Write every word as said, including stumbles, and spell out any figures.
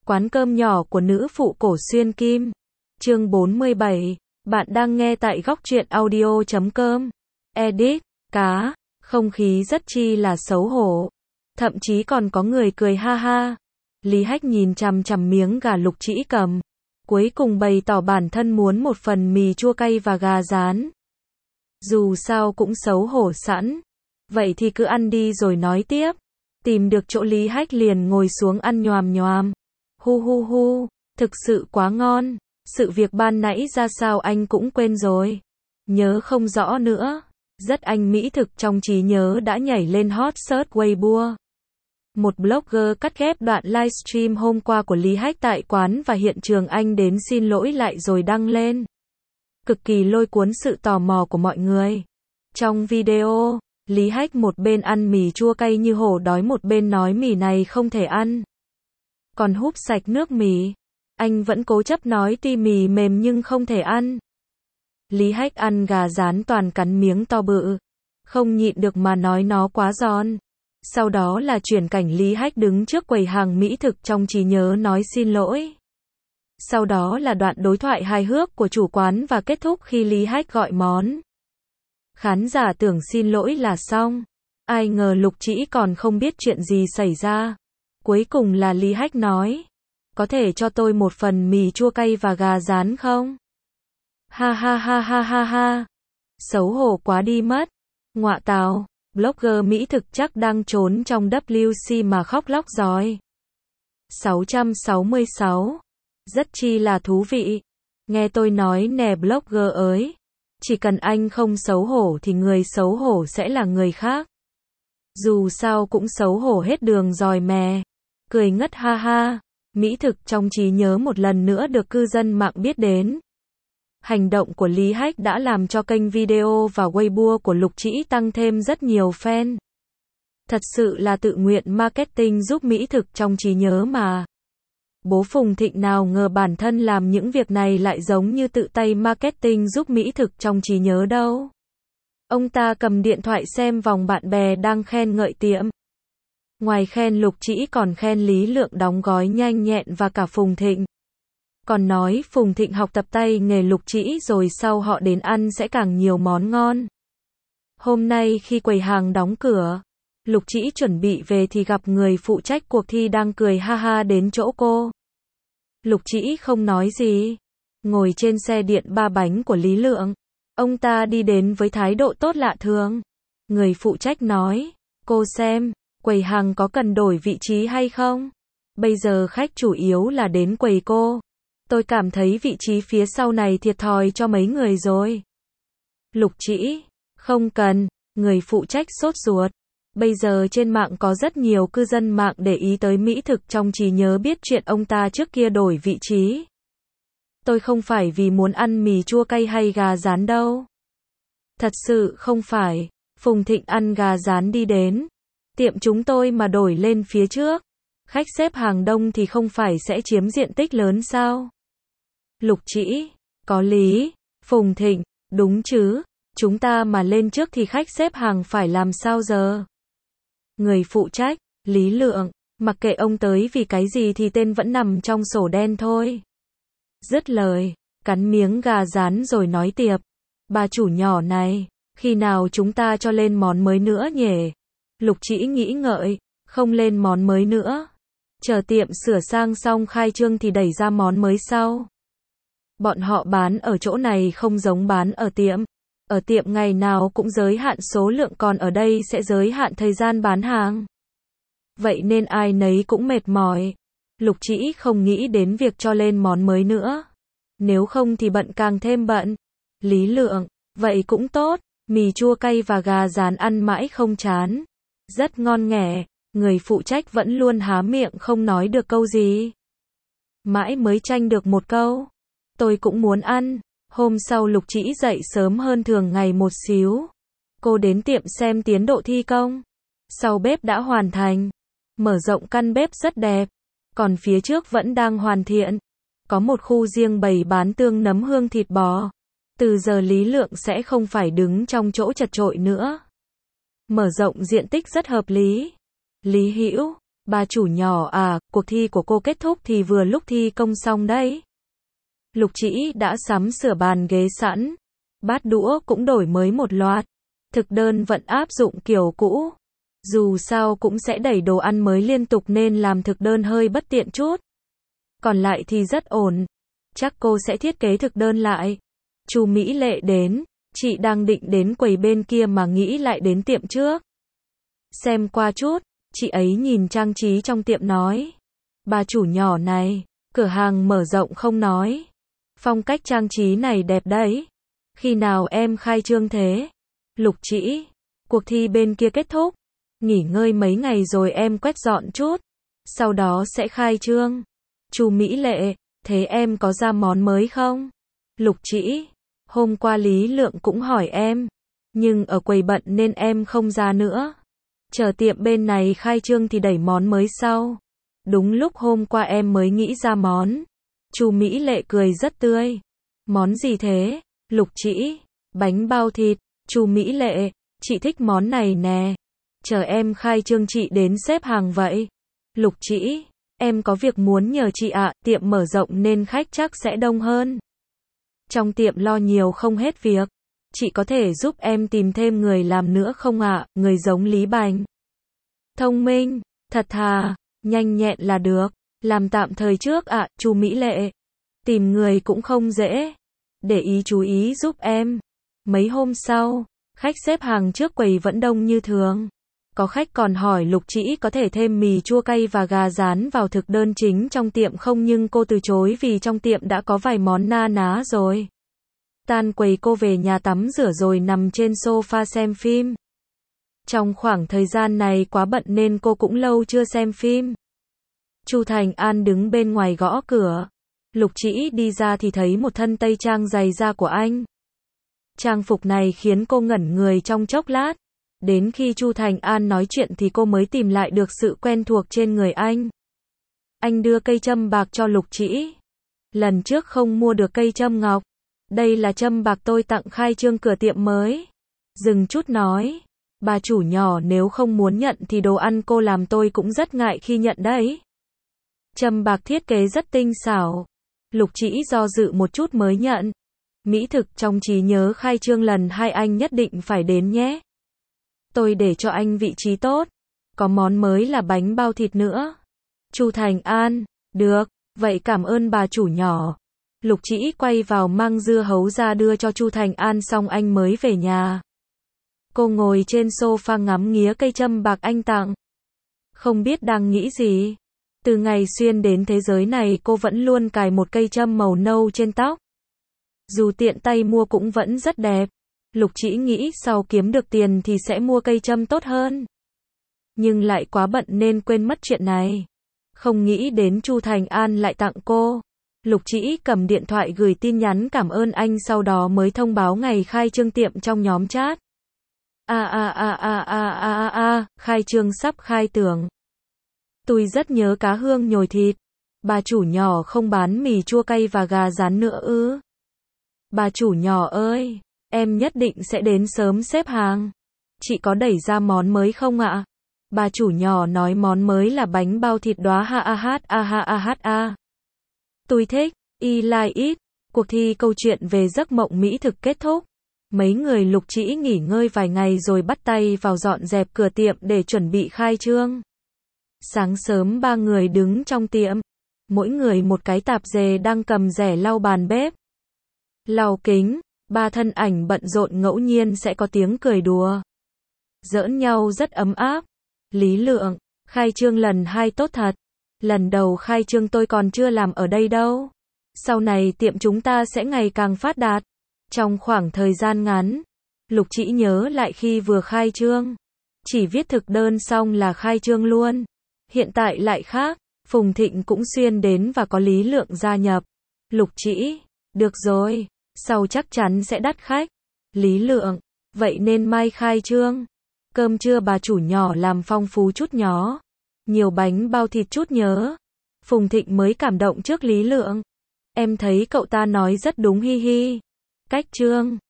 Quán cơm nhỏ của nữ phụ Cổ Xuyên Kim. Chương bốn mươi bảy. Bạn đang nghe tại góc truyện audio chấm com. Edit. Cá. Không khí rất chi là xấu hổ. Thậm chí còn có người cười ha ha. Lý Hách nhìn chằm chằm miếng gà Lục Trĩ cầm. Cuối cùng bày tỏ bản thân muốn một phần mì chua cay và gà rán. Dù sao cũng xấu hổ sẵn. Vậy thì cứ ăn đi rồi nói tiếp. Tìm được chỗ Lý Hách liền ngồi xuống ăn nhoàm nhoàm. Hu hu hu, thực sự quá ngon. Sự việc ban nãy ra sao anh cũng quên rồi. Nhớ không rõ nữa. Rất anh mỹ thực trong trí nhớ đã nhảy lên hot search Weibo. Một blogger cắt ghép đoạn livestream hôm qua của Lý Hách tại quán và hiện trường anh đến xin lỗi lại rồi đăng lên. Cực kỳ lôi cuốn sự tò mò của mọi người. Trong video, Lý Hách một bên ăn mì chua cay như hổ đói một bên nói mì này không thể ăn. Còn húp sạch nước mì. Anh vẫn cố chấp nói tuy mì mềm nhưng không thể ăn. Lý Hách ăn gà rán toàn cắn miếng to bự. Không nhịn được mà nói nó quá giòn. Sau đó là chuyển cảnh Lý Hách đứng trước quầy hàng mỹ thực trong trí nhớ nói xin lỗi. Sau đó là đoạn đối thoại hài hước của chủ quán và kết thúc khi Lý Hách gọi món. Khán giả tưởng xin lỗi là xong. Ai ngờ Lục Trĩ còn không biết chuyện gì xảy ra. Cuối cùng là Lý Hách nói. Có thể cho tôi một phần mì chua cay và gà rán không? Ha ha ha ha ha ha. Xấu hổ quá đi mất. Ngọa tào, blogger mỹ thực chắc đang trốn trong W C mà khóc lóc rồi. sáu trăm sáu mươi sáu. Rất chi là thú vị. Nghe tôi nói nè blogger ơi. Chỉ cần anh không xấu hổ thì người xấu hổ sẽ là người khác. Dù sao cũng xấu hổ hết đường rồi mè. Cười ngất ha ha. Mỹ thực trong trí nhớ một lần nữa được cư dân mạng biết đến. Hành động của Lý Hách đã làm cho kênh video và Weibo của Lục Trĩ tăng thêm rất nhiều fan. Thật sự là tự nguyện marketing giúp mỹ thực trong trí nhớ mà. Bố Phùng Thịnh nào ngờ bản thân làm những việc này lại giống như tự tay marketing giúp mỹ thực trong trí nhớ đâu. Ông ta cầm điện thoại xem vòng bạn bè đang khen ngợi tiệm. Ngoài khen Lục Trĩ còn khen Lý Lượng đóng gói nhanh nhẹn và cả Phùng Thịnh. Còn nói Phùng Thịnh học tập tay nghề Lục Trĩ rồi sau họ đến ăn sẽ càng nhiều món ngon. Hôm nay khi quầy hàng đóng cửa, Lục Trĩ chuẩn bị về thì gặp người phụ trách cuộc thi đang cười ha ha đến chỗ cô. Lục Trĩ không nói gì. Ngồi trên xe điện ba bánh của Lý Lượng. Ông ta đi đến với thái độ tốt lạ thường. Người phụ trách nói, cô xem, quầy hàng có cần đổi vị trí hay không? Bây giờ khách chủ yếu là đến quầy cô. Tôi cảm thấy vị trí phía sau này thiệt thòi cho mấy người rồi. Lục Trĩ, không cần, người phụ trách sốt ruột. Bây giờ trên mạng có rất nhiều cư dân mạng để ý tới mỹ thực trong trí nhớ biết chuyện ông ta trước kia đổi vị trí. Tôi không phải vì muốn ăn mì chua cay hay gà rán đâu. Thật sự không phải. Phùng Thịnh ăn gà rán đi đến. Tiệm chúng tôi mà đổi lên phía trước. Khách xếp hàng đông thì không phải sẽ chiếm diện tích lớn sao? Lục Trĩ, có lý. Phùng Thịnh, đúng chứ. Chúng ta mà lên trước thì khách xếp hàng phải làm sao giờ? Người phụ trách, Lý Lượng, mặc kệ ông tới vì cái gì thì tên vẫn nằm trong sổ đen thôi. Dứt lời, cắn miếng gà rán rồi nói tiếp. Bà chủ nhỏ này, khi nào chúng ta cho lên món mới nữa nhỉ? Lục Trĩ nghĩ ngợi, không lên món mới nữa. Chờ tiệm sửa sang xong khai trương thì đẩy ra món mới sau. Bọn họ bán ở chỗ này không giống bán ở tiệm. Ở tiệm ngày nào cũng giới hạn số lượng còn ở đây sẽ giới hạn thời gian bán hàng. Vậy nên ai nấy cũng mệt mỏi. Lục Trĩ không nghĩ đến việc cho lên món mới nữa. Nếu không thì bận càng thêm bận. Lý Lượng, vậy cũng tốt. Mì chua cay và gà rán ăn mãi không chán. Rất ngon nghẻ. Người phụ trách vẫn luôn há miệng không nói được câu gì. Mãi mới tranh được một câu. Tôi cũng muốn ăn. Hôm sau Lục Trĩ dậy sớm hơn thường ngày một xíu. Cô đến tiệm xem tiến độ thi công. Sau bếp đã hoàn thành. Mở rộng căn bếp rất đẹp. Còn phía trước vẫn đang hoàn thiện. Có một khu riêng bày bán tương nấm hương thịt bò. Từ giờ Lý Lượng sẽ không phải đứng trong chỗ chật chội nữa. Mở rộng diện tích rất hợp lý. Lý Hữu, Bà chủ nhỏ à, cuộc thi của cô kết thúc thì vừa lúc thi công xong đấy. Lục Trĩ đã sắm sửa bàn ghế sẵn, bát đũa cũng đổi mới một loạt. Thực đơn vẫn áp dụng kiểu cũ. Dù sao cũng sẽ đẩy đồ ăn mới liên tục nên làm thực đơn hơi bất tiện chút. Còn lại thì rất ổn. Chắc cô sẽ thiết kế thực đơn lại. Chu Mỹ Lệ đến, chị đang định đến quầy bên kia mà nghĩ lại đến tiệm trước. Xem qua chút, chị ấy nhìn trang trí trong tiệm nói. Bà chủ nhỏ này, cửa hàng mở rộng không nói. Phong cách trang trí này đẹp đấy. Khi nào em khai trương thế? Lục Trĩ, cuộc thi bên kia kết thúc. Nghỉ ngơi mấy ngày rồi em quét dọn chút. Sau đó sẽ khai trương. Chu Mỹ Lệ, thế em có ra món mới không? Lục Trĩ, hôm qua Lý Lượng cũng hỏi em. Nhưng ở quầy bận nên em không ra nữa. Chờ tiệm bên này khai trương thì đẩy món mới sau. Đúng lúc hôm qua em mới nghĩ ra món. Chu Mỹ Lệ cười rất tươi. Món gì thế? Lục Trĩ, bánh bao thịt. Chu Mỹ Lệ, chị thích món này nè. Chờ em khai trương chị đến xếp hàng vậy. Lục Trĩ, em có việc muốn nhờ chị ạ, tiệm mở rộng nên khách chắc sẽ đông hơn. Trong tiệm lo nhiều không hết việc. Chị có thể giúp em tìm thêm người làm nữa không ạ, người giống Lý Bành. Thông minh, thật thà, nhanh nhẹn là được. Làm tạm thời trước ạ, Chu Mỹ Lệ. Tìm người cũng không dễ. Để ý chú ý giúp em. Mấy hôm sau, khách xếp hàng trước quầy vẫn đông như thường. Có khách còn hỏi Lục Trĩ có thể thêm mì chua cay và gà rán vào thực đơn chính trong tiệm không, nhưng cô từ chối vì trong tiệm đã có vài món na ná rồi. Tan quầy cô về nhà tắm rửa rồi nằm trên sofa xem phim. Trong khoảng thời gian này quá bận nên cô cũng lâu chưa xem phim. Chu Thành An đứng bên ngoài gõ cửa. Lục Trĩ đi ra thì thấy một thân tây trang dày da của anh. Trang phục này khiến cô ngẩn người trong chốc lát. Đến khi Chu Thành An nói chuyện thì cô mới tìm lại được sự quen thuộc trên người anh. Anh đưa cây châm bạc cho Lục Trĩ. Lần trước không mua được cây châm ngọc. Đây là châm bạc tôi tặng khai trương cửa tiệm mới. Dừng chút nói. Bà chủ nhỏ nếu không muốn nhận thì đồ ăn cô làm tôi cũng rất ngại khi nhận đấy. Châm bạc thiết kế rất tinh xảo. Lục Trĩ do dự một chút mới nhận. Mỹ thực trong trí nhớ khai trương lần hai anh nhất định phải đến nhé. Tôi để cho anh vị trí tốt. Có món mới là bánh bao thịt nữa. Chu Thành An, được, vậy cảm ơn bà chủ nhỏ. Lục Trĩ quay vào mang dưa hấu ra đưa cho Chu Thành An xong anh mới về nhà. Cô ngồi trên sofa ngắm nghía cây châm bạc anh tặng. Không biết đang nghĩ gì. Từ ngày xuyên đến thế giới này cô vẫn luôn cài một cây châm màu nâu trên tóc. Dù tiện tay mua cũng vẫn rất đẹp. Lục Trĩ nghĩ sau kiếm được tiền thì sẽ mua cây châm tốt hơn. Nhưng lại quá bận nên quên mất chuyện này. Không nghĩ đến Chu Thành An lại tặng cô. Lục Trĩ cầm điện thoại gửi tin nhắn cảm ơn anh sau đó mới thông báo ngày khai trương tiệm trong nhóm chat. A a a a a a a a, khai trương sắp khai tưởng. Tôi rất nhớ cá hương nhồi thịt. Bà chủ nhỏ không bán mì chua cay và gà rán nữa ư? Bà chủ nhỏ ơi, em nhất định sẽ đến sớm xếp hàng. Chị có đẩy ra món mới không ạ? Bà chủ nhỏ nói món mới là bánh bao thịt đóa ha a hát a ha a hát a. Tôi thích, I like it. Cuộc thi câu chuyện về giấc mộng mỹ thực kết thúc. Mấy người Lục Trĩ nghỉ ngơi vài ngày rồi bắt tay vào dọn dẹp cửa tiệm để chuẩn bị khai trương. Sáng sớm ba người đứng trong tiệm. Mỗi người một cái tạp dề đang cầm rẻ lau bàn bếp. Lau kính, ba thân ảnh bận rộn ngẫu nhiên sẽ có tiếng cười đùa. Giỡn nhau rất ấm áp. Lý Lượng, khai trương lần hai tốt thật. Lần đầu khai trương tôi còn chưa làm ở đây đâu. Sau này tiệm chúng ta sẽ ngày càng phát đạt. Trong khoảng thời gian ngắn, Lục Trĩ nhớ lại khi vừa khai trương. Chỉ viết thực đơn xong là khai trương luôn. Hiện tại lại khác, Phùng Thịnh cũng xuyên đến và có Lý Lượng gia nhập. Lục Trĩ, được rồi, sau chắc chắn sẽ đắt khách. Lý Lượng, vậy nên mai khai trương. Cơm trưa bà chủ nhỏ làm phong phú chút nhó. Nhiều bánh bao thịt chút nhớ. Phùng Thịnh mới cảm động trước Lý Lượng. Em thấy cậu ta nói rất đúng hi hi. Cách trương.